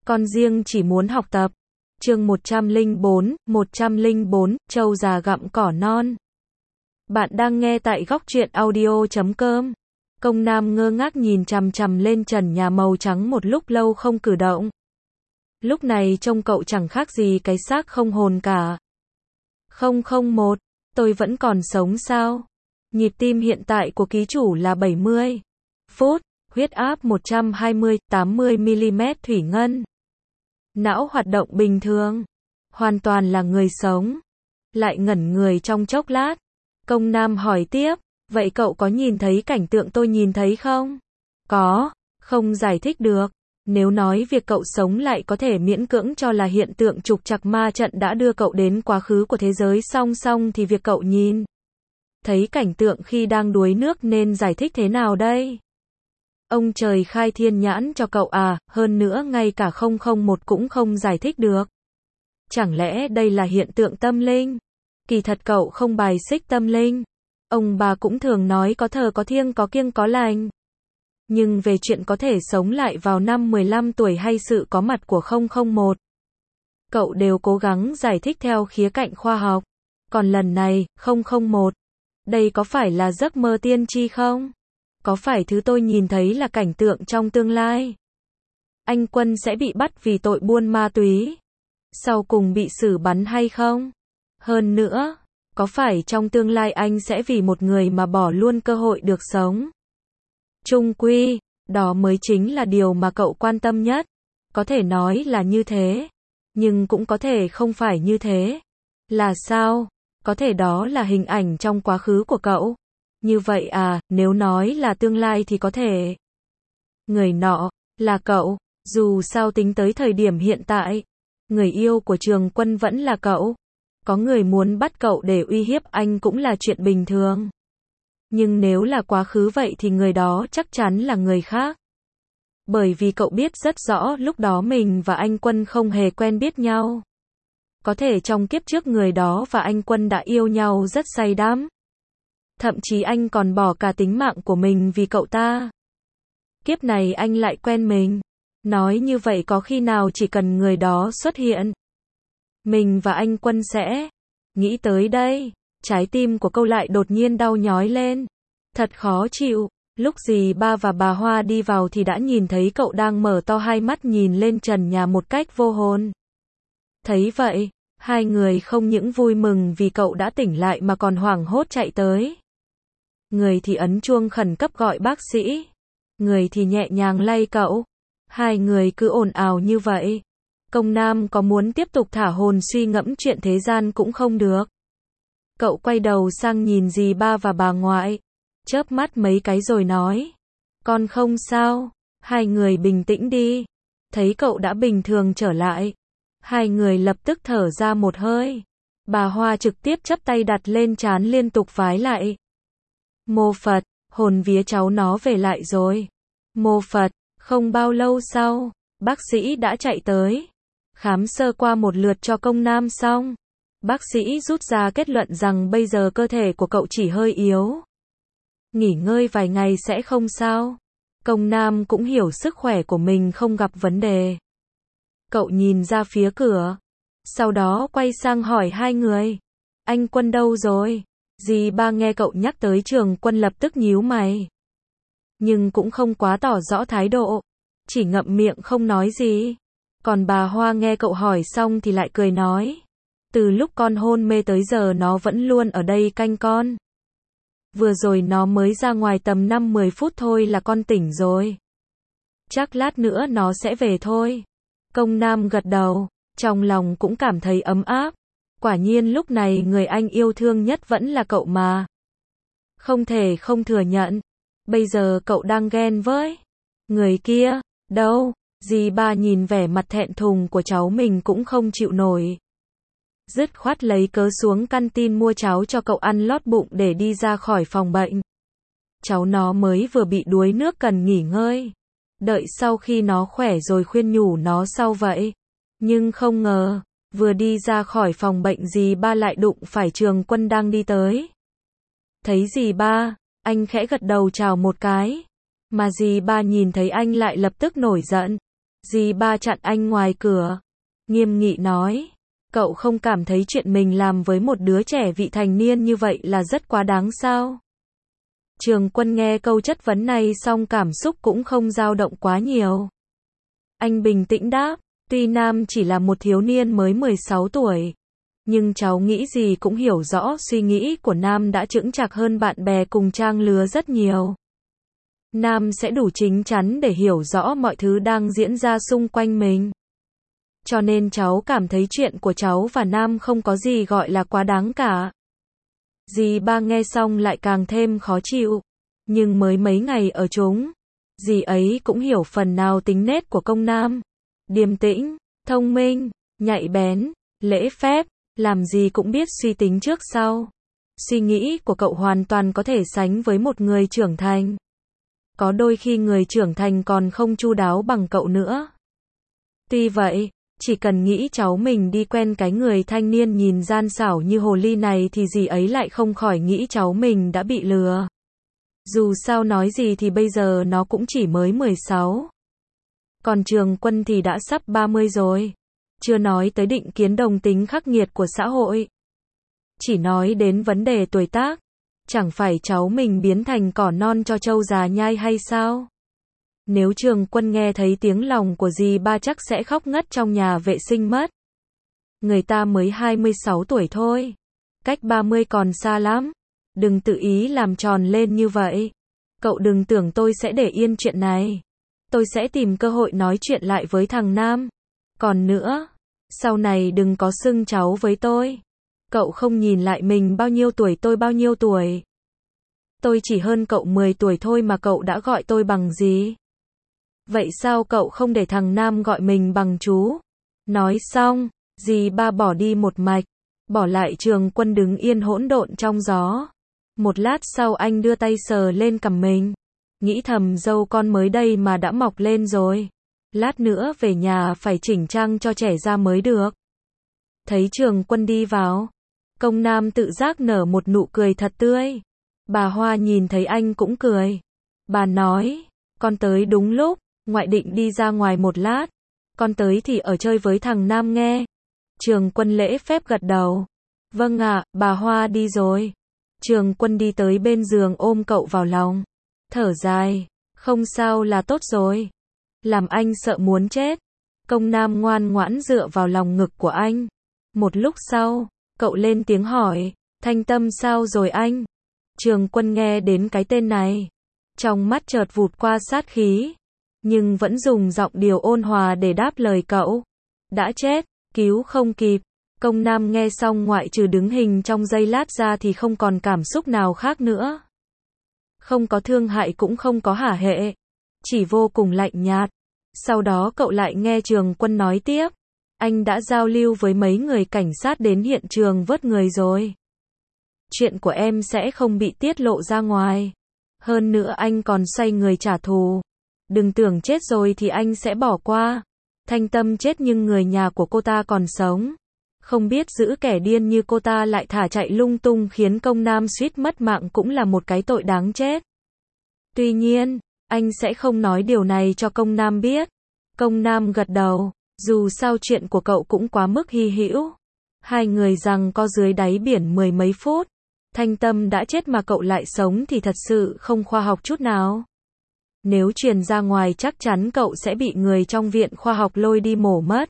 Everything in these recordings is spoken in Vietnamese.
Con riêng chỉ muốn học tập. Chương 104, trâu già gặm cỏ non. Bạn đang nghe tại góc truyện audio.com. Công Nam ngơ ngác nhìn chằm chằm lên trần nhà màu trắng một lúc lâu không cử động. Lúc này trông cậu chẳng khác gì cái xác không hồn cả. 001, tôi vẫn còn sống sao? Nhịp tim hiện tại của ký chủ là 70 phút, huyết áp 120/80mm thủy ngân. Não hoạt động bình thường, hoàn toàn là người sống. Lại ngẩn người trong chốc lát, Công Nam hỏi tiếp, vậy cậu có nhìn thấy cảnh tượng tôi nhìn thấy không? Có, không giải thích được. Nếu nói việc cậu sống lại có thể miễn cưỡng cho là hiện tượng trục trặc ma trận đã đưa cậu đến quá khứ của thế giới song song thì việc cậu nhìn thấy cảnh tượng khi đang đuối nước nên giải thích thế nào đây? Ông trời khai thiên nhãn cho cậu à, hơn nữa ngay cả 001 cũng không giải thích được. Chẳng lẽ đây là hiện tượng tâm linh? Kỳ thật cậu không bài xích tâm linh. Ông bà cũng thường nói có thờ có thiêng có kiêng có lành. Nhưng về chuyện có thể sống lại vào năm 15 tuổi hay sự có mặt của 001, cậu đều cố gắng giải thích theo khía cạnh khoa học. Còn lần này, 001, đây có phải là giấc mơ tiên tri không? Có phải thứ tôi nhìn thấy là cảnh tượng trong tương lai? Anh Quân sẽ bị bắt vì tội buôn ma túy, sau cùng bị xử bắn hay không? Hơn nữa, có phải trong tương lai anh sẽ vì một người mà bỏ luôn cơ hội được sống? Chung quy, đó mới chính là điều mà cậu quan tâm nhất. Có thể nói là như thế, nhưng cũng có thể không phải như thế. Là sao? Có thể đó là hình ảnh trong quá khứ của cậu. Như vậy à, nếu nói là tương lai thì có thể người nọ là cậu. Dù sao tính tới thời điểm hiện tại, người yêu của Trường Quân vẫn là cậu. Có người muốn bắt cậu để uy hiếp anh cũng là chuyện bình thường. Nhưng nếu là quá khứ vậy thì người đó chắc chắn là người khác. Bởi vì cậu biết rất rõ lúc đó mình và anh Quân không hề quen biết nhau. Có thể trong kiếp trước người đó và anh Quân đã yêu nhau rất say đắm. Thậm chí anh còn bỏ cả tính mạng của mình vì cậu ta. Kiếp này anh lại quen mình. Nói như vậy có khi nào chỉ cần người đó xuất hiện, mình và anh Quân sẽ... Nghĩ tới đây, trái tim của cậu lại đột nhiên đau nhói lên. Thật khó chịu. Lúc dì ba và bà Hoa đi vào thì đã nhìn thấy cậu đang mở to hai mắt nhìn lên trần nhà một cách vô hồn. Thấy vậy, hai người không những vui mừng vì cậu đã tỉnh lại mà còn hoảng hốt chạy tới. Người thì ấn chuông khẩn cấp gọi bác sĩ, người thì nhẹ nhàng lay cậu. Hai người cứ ồn ào như vậy. Công Nam có muốn tiếp tục thả hồn suy ngẫm chuyện thế gian cũng không được. Cậu quay đầu sang nhìn dì ba và bà ngoại, chớp mắt mấy cái rồi nói, con không sao, hai người bình tĩnh đi. Thấy cậu đã bình thường trở lại, hai người lập tức thở ra một hơi. Bà Hoa trực tiếp chắp tay đặt lên trán liên tục vái lại. Mô Phật, hồn vía cháu nó về lại rồi. Mô Phật. Không bao lâu sau, bác sĩ đã chạy tới, khám sơ qua một lượt cho Công Nam xong. Bác sĩ rút ra kết luận rằng bây giờ cơ thể của cậu chỉ hơi yếu. Nghỉ ngơi vài ngày sẽ không sao. Công Nam cũng hiểu sức khỏe của mình không gặp vấn đề. Cậu nhìn ra phía cửa, sau đó quay sang hỏi hai người, anh Quân đâu rồi? Dì ba nghe cậu nhắc tới Trường Quân lập tức nhíu mày. Nhưng cũng không quá tỏ rõ thái độ, chỉ ngậm miệng không nói gì. Còn bà Hoa nghe cậu hỏi xong thì lại cười nói, từ lúc con hôn mê tới giờ nó vẫn luôn ở đây canh con. Vừa rồi nó mới ra ngoài tầm 5-10 phút thôi là con tỉnh rồi. Chắc lát nữa nó sẽ về thôi. Công Nam gật đầu, trong lòng cũng cảm thấy ấm áp. Quả nhiên lúc này người anh yêu thương nhất vẫn là cậu mà. Không thể không thừa nhận. Bây giờ cậu đang ghen với người kia. Đâu? Dì ba nhìn vẻ mặt thẹn thùng của cháu mình cũng không chịu nổi. Dứt khoát lấy cớ xuống canteen mua cháo cho cậu ăn lót bụng để đi ra khỏi phòng bệnh. Cháu nó mới vừa bị đuối nước cần nghỉ ngơi. Đợi sau khi nó khỏe rồi khuyên nhủ nó sau vậy. Nhưng không ngờ, vừa đi ra khỏi phòng bệnh dì ba lại đụng phải Trường Quân đang đi tới. Thấy dì ba, anh khẽ gật đầu chào một cái. Mà dì ba nhìn thấy anh lại lập tức nổi giận. Dì ba chặn anh ngoài cửa, nghiêm nghị nói, cậu không cảm thấy chuyện mình làm với một đứa trẻ vị thành niên như vậy là rất quá đáng sao? Trường Quân nghe câu chất vấn này xong cảm xúc cũng không dao động quá nhiều. Anh bình tĩnh đáp, tuy Nam chỉ là một thiếu niên mới 16 tuổi, nhưng cháu nghĩ gì cũng hiểu rõ suy nghĩ của Nam đã chững chạc hơn bạn bè cùng trang lứa rất nhiều. Nam sẽ đủ chín chắn để hiểu rõ mọi thứ đang diễn ra xung quanh mình. Cho nên cháu cảm thấy chuyện của cháu và Nam không có gì gọi là quá đáng cả. Dì ba nghe xong lại càng thêm khó chịu. Nhưng mới mấy ngày ở chúng, dì ấy cũng hiểu phần nào tính nết của công Nam. Điềm tĩnh, thông minh, nhạy bén, lễ phép, làm gì cũng biết suy tính trước sau. Suy nghĩ của cậu hoàn toàn có thể sánh với một người trưởng thành. Có đôi khi người trưởng thành còn không chu đáo bằng cậu nữa. Tuy vậy, chỉ cần nghĩ cháu mình đi quen cái người thanh niên nhìn gian xảo như hồ ly này thì dì ấy lại không khỏi nghĩ cháu mình đã bị lừa. Dù sao nói gì thì bây giờ nó cũng chỉ mới 16. Còn Trường Quân thì đã sắp 30 rồi. Chưa nói tới định kiến đồng tính khắc nghiệt của xã hội. Chỉ nói đến vấn đề tuổi tác. Chẳng phải cháu mình biến thành cỏ non cho trâu già nhai hay sao? Nếu Trường Quân nghe thấy tiếng lòng của dì ba chắc sẽ khóc ngất trong nhà vệ sinh mất. Người ta mới 26 tuổi thôi. Cách 30 còn xa lắm. Đừng tự ý làm tròn lên như vậy. Cậu đừng tưởng tôi sẽ để yên chuyện này. Tôi sẽ tìm cơ hội nói chuyện lại với thằng Nam. Còn nữa, sau này đừng có xưng cháu với tôi. Cậu không nhìn lại mình bao nhiêu tuổi tôi bao nhiêu tuổi. Tôi chỉ hơn cậu 10 tuổi thôi mà cậu đã gọi tôi bằng gì? Vậy sao cậu không để thằng Nam gọi mình bằng chú? Nói xong, dì ba bỏ đi một mạch, bỏ lại Trường Quân đứng yên hỗn độn trong gió. Một lát sau anh đưa tay sờ lên cằm mình, nghĩ thầm râu con mới đây mà đã mọc lên rồi. Lát nữa về nhà phải chỉnh trang cho trẻ ra mới được. Thấy Trường Quân đi vào, công Nam tự giác nở một nụ cười thật tươi. Bà Hoa nhìn thấy anh cũng cười. Bà nói, con tới đúng lúc, ngoại định đi ra ngoài một lát. Con tới thì ở chơi với thằng Nam nghe. Trường Quân lễ phép gật đầu. Vâng ạ, bà Hoa đi rồi. Trường Quân đi tới bên giường ôm cậu vào lòng. Thở dài, không sao là tốt rồi. Làm anh sợ muốn chết. Công Nam ngoan ngoãn dựa vào lòng ngực của anh. Một lúc sau, cậu lên tiếng hỏi, Thanh Tâm sao rồi anh? Trường Quân nghe đến cái tên này, trong mắt chợt vụt qua sát khí, nhưng vẫn dùng giọng điệu ôn hòa để đáp lời cậu. Đã chết, cứu không kịp. Công Nam nghe xong ngoại trừ đứng hình trong giây lát ra thì không còn cảm xúc nào khác nữa. Không có thương hại cũng không có hả hệ, chỉ vô cùng lạnh nhạt. Sau đó cậu lại nghe Trường Quân nói tiếp, anh đã giao lưu với mấy người cảnh sát đến hiện trường vớt người rồi. Chuyện của em sẽ không bị tiết lộ ra ngoài. Hơn nữa anh còn xoay người trả thù. Đừng tưởng chết rồi thì anh sẽ bỏ qua. Thanh Tâm chết nhưng người nhà của cô ta còn sống. Không biết giữ kẻ điên như cô ta lại thả chạy lung tung khiến công Nam suýt mất mạng cũng là một cái tội đáng chết. Tuy nhiên, anh sẽ không nói điều này cho công Nam biết. Công Nam gật đầu, dù sao chuyện của cậu cũng quá mức hy hữu. Hai người giằng co dưới đáy biển mười mấy phút. Thanh Tâm đã chết mà cậu lại sống thì thật sự không khoa học chút nào. Nếu truyền ra ngoài chắc chắn cậu sẽ bị người trong viện khoa học lôi đi mổ mất.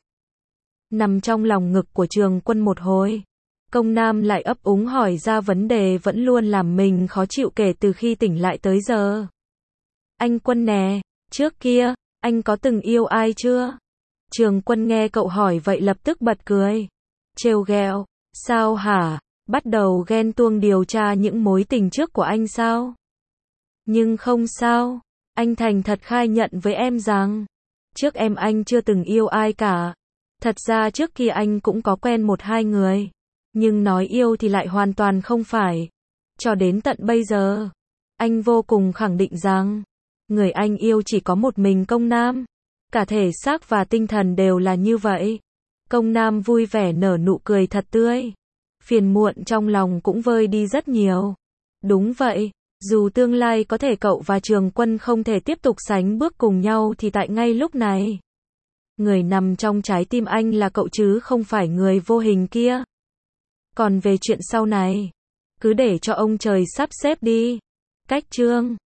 Nằm trong lòng ngực của Trường Quân một hồi, công Nam lại ấp úng hỏi ra vấn đề vẫn luôn làm mình khó chịu kể từ khi tỉnh lại tới giờ. Anh Quân nè, trước kia, anh có từng yêu ai chưa? Trường Quân nghe cậu hỏi vậy lập tức bật cười. Trêu ghẹo, sao hả? Bắt đầu ghen tuông điều tra những mối tình trước của anh sao? Nhưng không sao, anh thành thật khai nhận với em rằng, trước em anh chưa từng yêu ai cả. Thật ra trước kia anh cũng có quen một hai người, nhưng nói yêu thì lại hoàn toàn không phải. Cho đến tận bây giờ, anh vô cùng khẳng định rằng, người anh yêu chỉ có một mình công Nam. Cả thể xác và tinh thần đều là như vậy. Công Nam vui vẻ nở nụ cười thật tươi. Phiền muộn trong lòng cũng vơi đi rất nhiều. Đúng vậy, dù tương lai có thể cậu và Trường Quân không thể tiếp tục sánh bước cùng nhau thì tại ngay lúc này, Người nằm trong trái tim anh là cậu chứ không phải người vô hình kia. Còn về chuyện sau này, cứ để cho ông trời sắp xếp đi. Cách chương